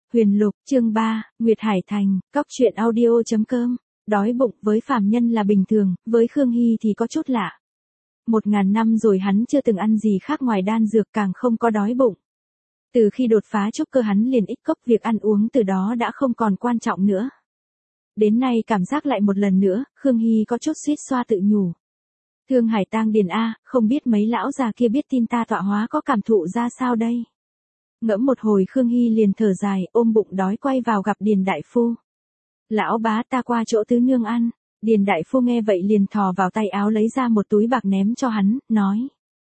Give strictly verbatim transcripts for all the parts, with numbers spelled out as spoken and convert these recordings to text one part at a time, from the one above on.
Huyền Lục, chương ba, Nguyệt Hải Thành, cóc truyện audio chấm com. Đói bụng với phàm nhân là bình thường, với Khương Hy thì có chút lạ. Một ngàn năm rồi hắn chưa từng ăn gì khác ngoài đan dược, càng không có đói bụng. Từ khi đột phá trúc cơ hắn liền ít cốc, việc ăn uống từ đó đã không còn quan trọng nữa. Đến nay cảm giác lại một lần nữa, Khương Hy có chút suýt xoa tự nhủ. Thương Hải Tang Điền A, không biết mấy lão già kia biết tin ta tọa hóa có cảm thụ ra sao đây. Ngẫm một hồi Khương Hy liền thở dài, ôm bụng đói quay vào gặp Điền Đại Phu. Lão bá, ta qua chỗ tứ nương ăn. Điền Đại Phu nghe vậy liền thò vào tay áo lấy ra một túi bạc ném cho hắn, nói.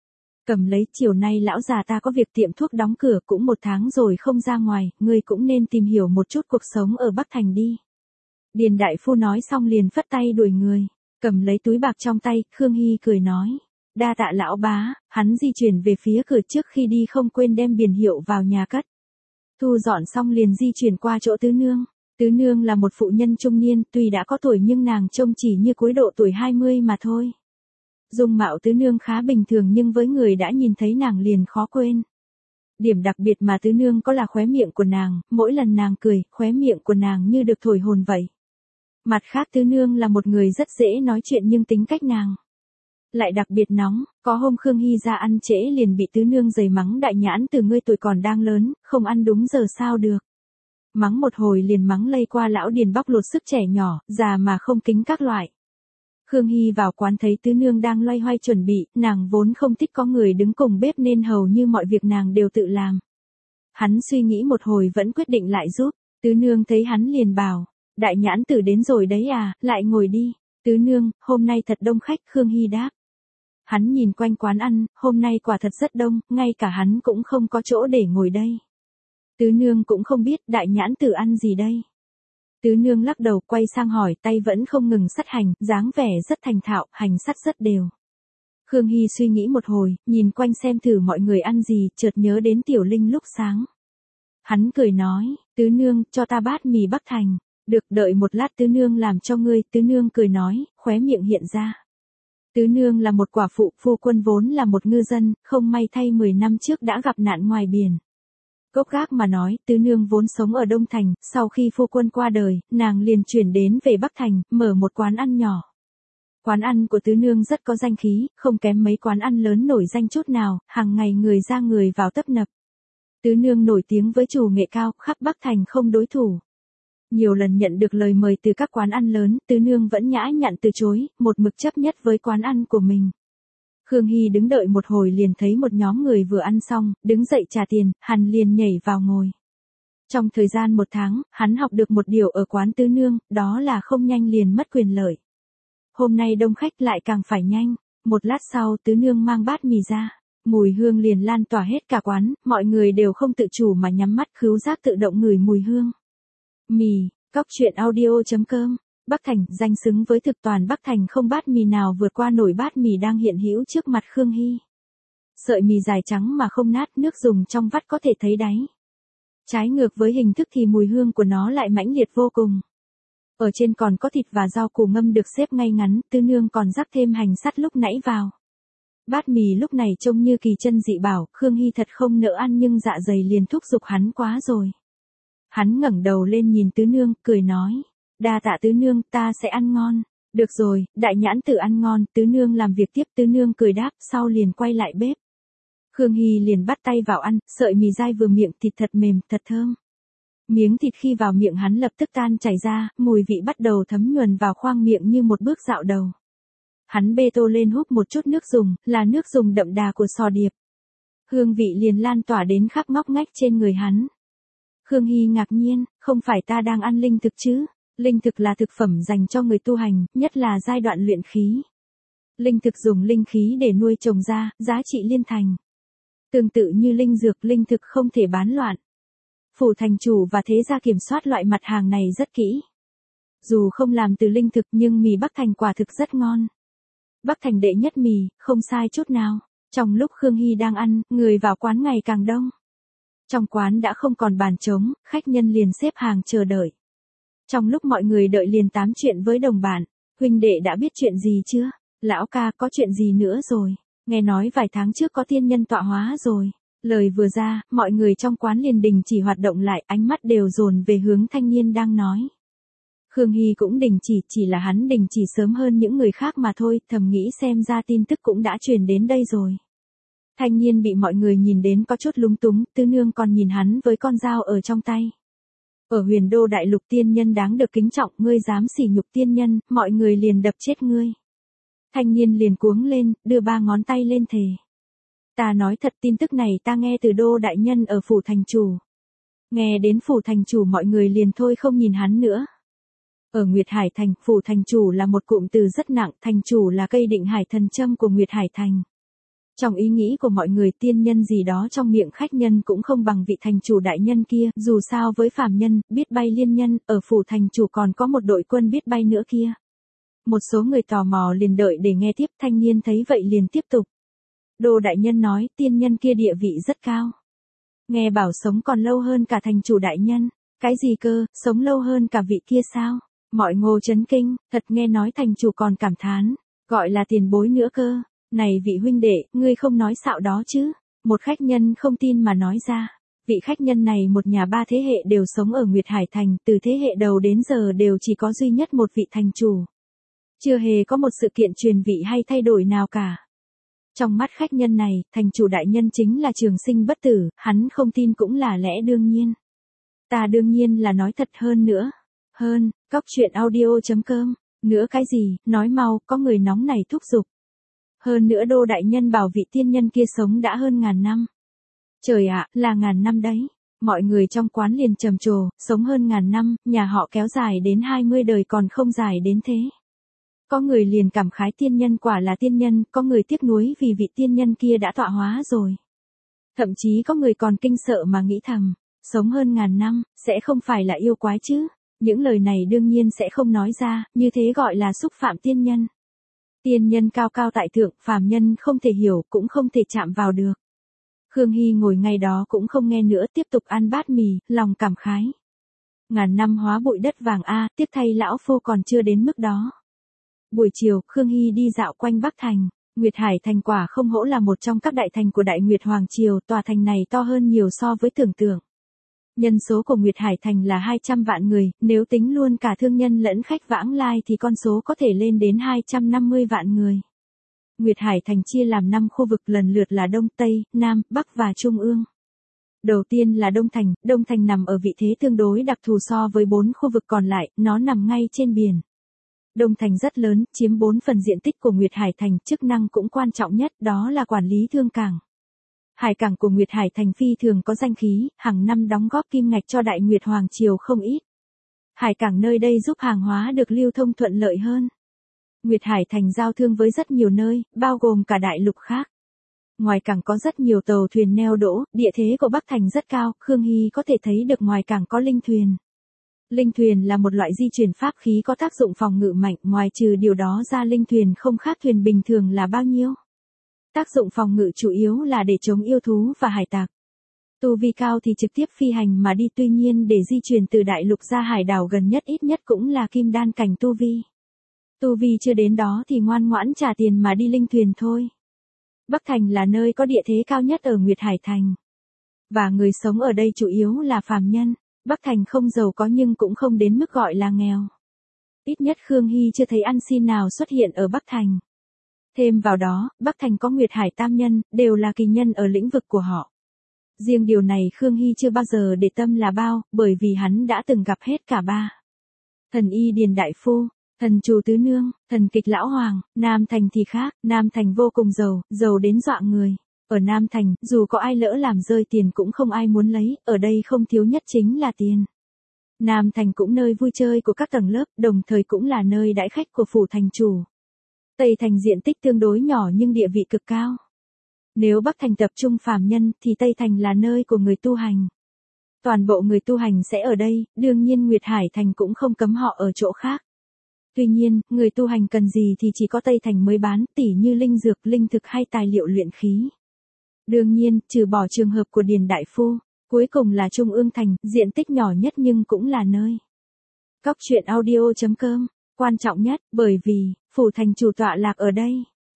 Cầm lấy, chiều nay lão già ta có việc tiệm thuốc đóng cửa cũng một tháng rồi không ra ngoài, ngươi cũng nên tìm hiểu một chút cuộc sống ở Bắc Thành đi. Điền Đại Phu nói xong liền phất tay đuổi người. Cầm lấy túi bạc trong tay, Khương Hy cười nói. Đa tạ lão bá, hắn di chuyển về phía cửa, trước khi đi không quên đem biển hiệu vào nhà cất. Thu dọn xong liền di chuyển qua chỗ tứ nương. Tứ nương là một phụ nhân trung niên, tuy đã có tuổi nhưng nàng trông chỉ như cuối độ tuổi hai mươi mà thôi. Dung mạo tứ nương khá bình thường nhưng với người đã nhìn thấy nàng liền khó quên. Điểm đặc biệt mà tứ nương có là khóe miệng của nàng, mỗi lần nàng cười, khóe miệng của nàng như được thổi hồn vậy. Mặt khác tứ nương là một người rất dễ nói chuyện nhưng tính cách nàng lại đặc biệt nóng, có hôm Khương Hy ra ăn trễ liền bị tứ nương giày mắng đại nhãn, từ ngươi tuổi còn đang lớn, không ăn đúng giờ sao được. Mắng một hồi liền mắng lây qua lão Điền bóc lột sức trẻ nhỏ, già mà không kính các loại. Khương Hy vào quán thấy tứ nương đang loay hoay chuẩn bị, nàng vốn không thích có người đứng cùng bếp nên hầu như mọi việc nàng đều tự làm. Hắn suy nghĩ một hồi vẫn quyết định lại giúp, tứ nương thấy hắn liền bảo, đại nhãn tử đến rồi đấy à, lại ngồi đi. Tứ nương, hôm nay thật đông khách, Khương Hy đáp. Hắn nhìn quanh quán ăn, hôm nay quả thật rất đông, ngay cả hắn cũng không có chỗ để ngồi đây. Tứ nương cũng không biết đại nhãn tử ăn gì đây. Tứ nương lắc đầu quay sang hỏi, tay vẫn không ngừng sắt hành, dáng vẻ rất thành thạo, hành sắt rất đều. Khương Hy suy nghĩ một hồi, nhìn quanh xem thử mọi người ăn gì, chợt nhớ đến Tiểu Linh lúc sáng. Hắn cười nói, tứ nương, cho ta bát mì Bắc Thành. Được, đợi một lát tứ nương làm cho ngươi, tứ nương cười nói, khóe miệng hiện ra. Tứ nương là một quả phụ, phu quân vốn là một ngư dân, không may thay mười năm trước đã gặp nạn ngoài biển. Gốc gác mà nói, tứ nương vốn sống ở Đông Thành, sau khi phu quân qua đời, nàng liền chuyển đến về Bắc Thành, mở một quán ăn nhỏ. Quán ăn của tứ nương rất có danh khí, không kém mấy quán ăn lớn nổi danh chút nào, hàng ngày người ra người vào tấp nập. Tứ nương nổi tiếng với chủ nghệ cao, khắp Bắc Thành không đối thủ. Nhiều lần nhận được lời mời từ các quán ăn lớn, tứ nương vẫn nhã nhặn từ chối, một mực chấp nhất với quán ăn của mình. Khương Hy đứng đợi một hồi liền thấy một nhóm người vừa ăn xong, đứng dậy trả tiền, hắn liền nhảy vào ngồi. Trong thời gian một tháng, hắn học được một điều ở quán tứ nương, đó là không nhanh liền mất quyền lợi. Hôm nay đông khách lại càng phải nhanh, một lát sau tứ nương mang bát mì ra, mùi hương liền lan tỏa hết cả quán, mọi người đều không tự chủ mà nhắm mắt khứu giác tự động ngửi mùi hương. Mì, cóc truyện audio chấm com. Bắc Thành, danh xứng với thực, toàn Bắc Thành không bát mì nào vượt qua nổi bát mì đang hiện hữu trước mặt Khương Hy. Sợi mì dài trắng mà không nát, nước dùng trong vắt có thể thấy đáy. Trái ngược với hình thức thì mùi hương của nó lại mãnh liệt vô cùng. Ở trên còn có thịt và rau củ ngâm được xếp ngay ngắn, tứ nương còn rắc thêm hành sắt lúc nãy vào. Bát mì lúc này trông như kỳ chân dị bảo, Khương Hy thật không nỡ ăn nhưng dạ dày liền thúc giục hắn quá rồi. Hắn ngẩng đầu lên nhìn tứ nương, cười nói. Đa tạ tứ nương, ta sẽ ăn ngon. Được rồi, đại nhãn tử ăn ngon, tứ nương làm việc tiếp, tứ nương cười đáp, sau liền quay lại bếp. Khương Hy liền bắt tay vào ăn, sợi mì dai vừa miệng, thịt thật mềm, thật thơm. Miếng thịt khi vào miệng hắn lập tức tan chảy ra, mùi vị bắt đầu thấm nhuần vào khoang miệng như một bước dạo đầu. Hắn bê tô lên húp một chút nước dùng, là nước dùng đậm đà của Sò Điệp. Hương vị liền lan tỏa đến khắp ngóc ngách trên người hắn. Khương Hy ngạc nhiên, không phải ta đang ăn linh thực chứ? Linh thực là thực phẩm dành cho người tu hành, nhất là giai đoạn luyện khí. Linh thực dùng linh khí để nuôi trồng ra, giá trị liên thành. Tương tự như linh dược, linh thực không thể bán loạn. Phủ thành chủ và thế gia kiểm soát loại mặt hàng này rất kỹ. Dù không làm từ linh thực nhưng mì Bắc Thành quả thực rất ngon. Bắc Thành đệ nhất mì, không sai chút nào. Trong lúc Khương Hy đang ăn, người vào quán ngày càng đông. Trong quán đã không còn bàn trống, khách nhân liền xếp hàng chờ đợi. Trong lúc mọi người đợi liền tám chuyện với đồng bạn, huynh đệ đã biết chuyện gì chưa? Lão ca, có chuyện gì nữa rồi? Nghe nói vài tháng trước có tiên nhân tọa hóa rồi. Lời vừa ra, mọi người trong quán liền đình chỉ hoạt động lại, ánh mắt đều dồn về hướng thanh niên đang nói. Khương Hy cũng đình chỉ, chỉ là hắn đình chỉ sớm hơn những người khác mà thôi, thầm nghĩ xem ra tin tức cũng đã truyền đến đây rồi. Thanh niên bị mọi người nhìn đến có chút lúng túng, Tứ Nương còn nhìn hắn với con dao ở trong tay. Ở Huyền Đô đại lục tiên nhân đáng được kính trọng, ngươi dám sỉ nhục tiên nhân, mọi người liền đập chết ngươi. Thanh niên liền cuống lên, đưa ba ngón tay lên thề. Ta nói thật, tin tức này ta nghe từ Đô đại nhân ở phủ thành chủ. Nghe đến phủ thành chủ mọi người liền thôi không nhìn hắn nữa. Ở Nguyệt Hải Thành, phủ thành chủ là một cụm từ rất nặng, thành chủ là cây định hải thần châm của Nguyệt Hải Thành. Trong ý nghĩ của mọi người, tiên nhân gì đó trong miệng khách nhân cũng không bằng vị thành chủ đại nhân kia, dù sao với phàm nhân, biết bay liên nhân, ở phủ thành chủ còn có một đội quân biết bay nữa kia. Một số người tò mò liền đợi để nghe tiếp, thanh niên thấy vậy liền tiếp tục. Đô đại nhân nói, tiên nhân kia địa vị rất cao. Nghe bảo sống còn lâu hơn cả thành chủ đại nhân. Cái gì cơ, sống lâu hơn cả vị kia sao? Mọi ngô chấn kinh, thật nghe nói thành chủ còn cảm thán, gọi là tiền bối nữa cơ. Này vị huynh đệ, ngươi không nói xạo đó chứ? Một khách nhân không tin mà nói ra. Vị khách nhân này một nhà ba thế hệ đều sống ở Nguyệt Hải Thành, từ thế hệ đầu đến giờ đều chỉ có duy nhất một vị thành chủ. Chưa hề có một sự kiện truyền vị hay thay đổi nào cả. Trong mắt khách nhân này, thành chủ đại nhân chính là trường sinh bất tử, hắn không tin cũng là lẽ đương nhiên. Ta đương nhiên là nói thật hơn nữa. Hơn, cóc truyện audio chấm com. Nữa cái gì, nói mau, có người nóng này thúc giục. Hơn nữa Đô đại nhân bảo vị tiên nhân kia sống đã hơn ngàn năm. Trời ạ, là ngàn năm đấy. Mọi người trong quán liền trầm trồ, sống hơn ngàn năm, nhà họ kéo dài đến hai mươi đời còn không dài đến thế. Có người liền cảm khái tiên nhân quả là tiên nhân, có người tiếc nuối vì vị tiên nhân kia đã tọa hóa rồi. Thậm chí có người còn kinh sợ mà nghĩ thầm, sống hơn ngàn năm, sẽ không phải là yêu quái chứ. Những lời này đương nhiên sẽ không nói ra, như thế gọi là xúc phạm tiên nhân. Tiên nhân cao cao tại thượng, phàm nhân không thể hiểu, cũng không thể chạm vào được. Khương Hy ngồi ngay đó cũng không nghe nữa, tiếp tục ăn bát mì, lòng cảm khái. Ngàn năm hóa bụi đất vàng a, tiếc thay lão phu còn chưa đến mức đó. Buổi chiều, Khương Hy đi dạo quanh Bắc Thành. Nguyệt Hải Thành quả không hổ là một trong các đại thành của Đại Nguyệt Hoàng Triều, tòa thành này to hơn nhiều so với tưởng tượng. Nhân số của Nguyệt Hải Thành là hai trăm vạn người, nếu tính luôn cả thương nhân lẫn khách vãng lai thì con số có thể lên đến hai trăm năm mươi vạn người. Nguyệt Hải Thành chia làm năm khu vực lần lượt là Đông, Tây, Nam, Bắc và Trung ương. Đầu tiên là Đông Thành, Đông Thành nằm ở vị thế tương đối đặc thù so với bốn khu vực còn lại, nó nằm ngay trên biển. Đông Thành rất lớn, chiếm bốn phần diện tích của Nguyệt Hải Thành, chức năng cũng quan trọng nhất đó là quản lý thương cảng. Hải cảng của Nguyệt Hải Thành phi thường có danh khí, hàng năm đóng góp kim ngạch cho Đại Nguyệt Hoàng Triều không ít. Hải cảng nơi đây giúp hàng hóa được lưu thông thuận lợi hơn. Nguyệt Hải Thành giao thương với rất nhiều nơi, bao gồm cả đại lục khác. Ngoài cảng có rất nhiều tàu thuyền neo đỗ, địa thế của Bắc Thành rất cao, Khương Hy có thể thấy được ngoài cảng có linh thuyền. Linh thuyền là một loại di chuyển pháp khí có tác dụng phòng ngự mạnh, ngoài trừ điều đó ra linh thuyền không khác thuyền bình thường là bao nhiêu. Tác dụng phòng ngự chủ yếu là để chống yêu thú và hải tặc. Tu vi cao thì trực tiếp phi hành mà đi, tuy nhiên để di chuyển từ đại lục ra hải đảo gần nhất ít nhất cũng là kim đan cảnh tu vi. Tu vi chưa đến đó thì ngoan ngoãn trả tiền mà đi linh thuyền thôi. Bắc Thành là nơi có địa thế cao nhất ở Nguyệt Hải Thành. Và người sống ở đây chủ yếu là phàm nhân. Bắc Thành không giàu có nhưng cũng không đến mức gọi là nghèo. Ít nhất Khương Hy chưa thấy ăn xin nào xuất hiện ở Bắc Thành. Thêm vào đó, Bắc Thành có Nguyệt Hải Tam Nhân, đều là kỳ nhân ở lĩnh vực của họ. Riêng điều này Khương Hy chưa bao giờ để tâm là bao, bởi vì hắn đã từng gặp hết cả ba. Thần Y Điền Đại Phu, thần Trù Tứ Nương, thần Kịch Lão Hoàng. Nam Thành thì khác, Nam Thành vô cùng giàu, giàu đến dọa người. Ở Nam Thành, dù có ai lỡ làm rơi tiền cũng không ai muốn lấy, ở đây không thiếu nhất chính là tiền. Nam Thành cũng nơi vui chơi của các tầng lớp, đồng thời cũng là nơi đãi khách của phủ thành chủ. Tây Thành diện tích tương đối nhỏ nhưng địa vị cực cao. Nếu Bắc Thành tập trung phàm nhân thì Tây Thành là nơi của người tu hành. Toàn bộ người tu hành sẽ ở đây, đương nhiên Nguyệt Hải Thành cũng không cấm họ ở chỗ khác. Tuy nhiên, người tu hành cần gì thì chỉ có Tây Thành mới bán, tỉ như linh dược, linh thực hay tài liệu luyện khí. Đương nhiên, trừ bỏ trường hợp của Điền Đại Phu, cuối cùng là Trung ương Thành, diện tích nhỏ nhất nhưng cũng là nơi. Cóc truyện audio chấm com, quan trọng nhất, bởi vì, phủ thành chủ tọa lạc ở đây.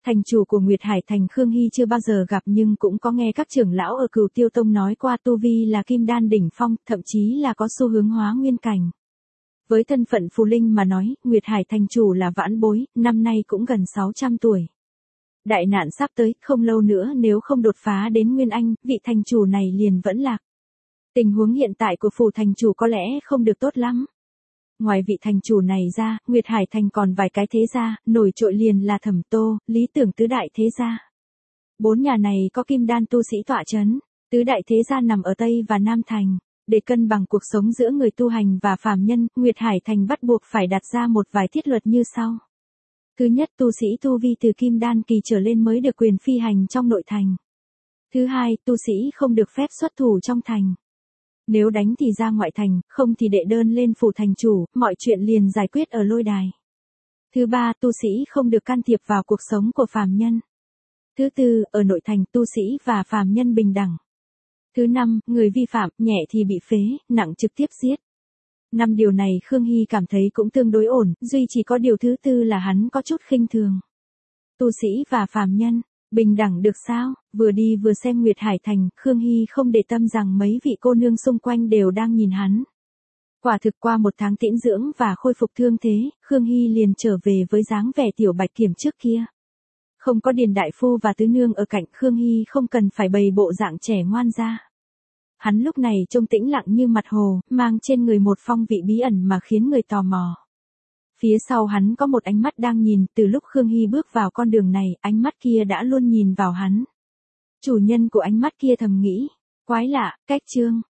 Thành chủ của Nguyệt Hải Thành Khương Hy chưa bao giờ gặp nhưng cũng có nghe các trưởng lão ở Cửu Tiêu Tông nói qua tu vi là kim đan đỉnh phong, thậm chí là có xu hướng hóa nguyên cảnh. Với thân phận phù linh mà nói, Nguyệt Hải Thành chủ là vãn bối, năm nay cũng gần sáu trăm tuổi. Đại nạn sắp tới, không lâu nữa nếu không đột phá đến Nguyên Anh, vị thành chủ này liền vẫn lạc. Tình huống hiện tại của phủ thành chủ có lẽ không được tốt lắm. Ngoài vị thành chủ này ra, Nguyệt Hải Thành còn vài cái thế gia, nổi trội liền là Thẩm Tô, Lý Tưởng tứ đại thế gia. Bốn nhà này có kim đan tu sĩ tọa chấn, tứ đại thế gia nằm ở Tây và Nam Thành. Để cân bằng cuộc sống giữa người tu hành và phàm nhân, Nguyệt Hải Thành bắt buộc phải đặt ra một vài thiết luật như sau. Thứ nhất, tu sĩ tu vi từ kim đan kỳ trở lên mới được quyền phi hành trong nội thành. Thứ hai, tu sĩ không được phép xuất thủ trong thành. Nếu đánh thì ra ngoại thành, không thì đệ đơn lên phủ thành chủ, mọi chuyện liền giải quyết ở lôi đài. Thứ ba, tu sĩ không được can thiệp vào cuộc sống của phàm nhân. Thứ tư, ở nội thành tu sĩ và phàm nhân bình đẳng. Thứ năm, người vi phạm, nhẹ thì bị phế, nặng trực tiếp giết. Năm điều này Khương Hy cảm thấy cũng tương đối ổn, duy chỉ có điều thứ tư là hắn có chút khinh thường. Tu sĩ và phàm nhân, bình đẳng được sao? Vừa đi vừa xem Nguyệt Hải Thành, Khương Hy không để tâm rằng mấy vị cô nương xung quanh đều đang nhìn hắn. Quả thực qua một tháng tĩnh dưỡng và khôi phục thương thế, Khương Hy liền trở về với dáng vẻ tiểu bạch kiểm trước kia. Không có Điền đại phu và tứ nương ở cạnh, Khương Hy không cần phải bày bộ dạng trẻ ngoan ra. Hắn lúc này trông tĩnh lặng như mặt hồ, mang trên người một phong vị bí ẩn mà khiến người tò mò. Phía sau hắn có một ánh mắt đang nhìn, từ lúc Khương Hy bước vào con đường này, ánh mắt kia đã luôn nhìn vào hắn. Chủ nhân của ánh mắt kia thầm nghĩ, quái lạ, cách chương.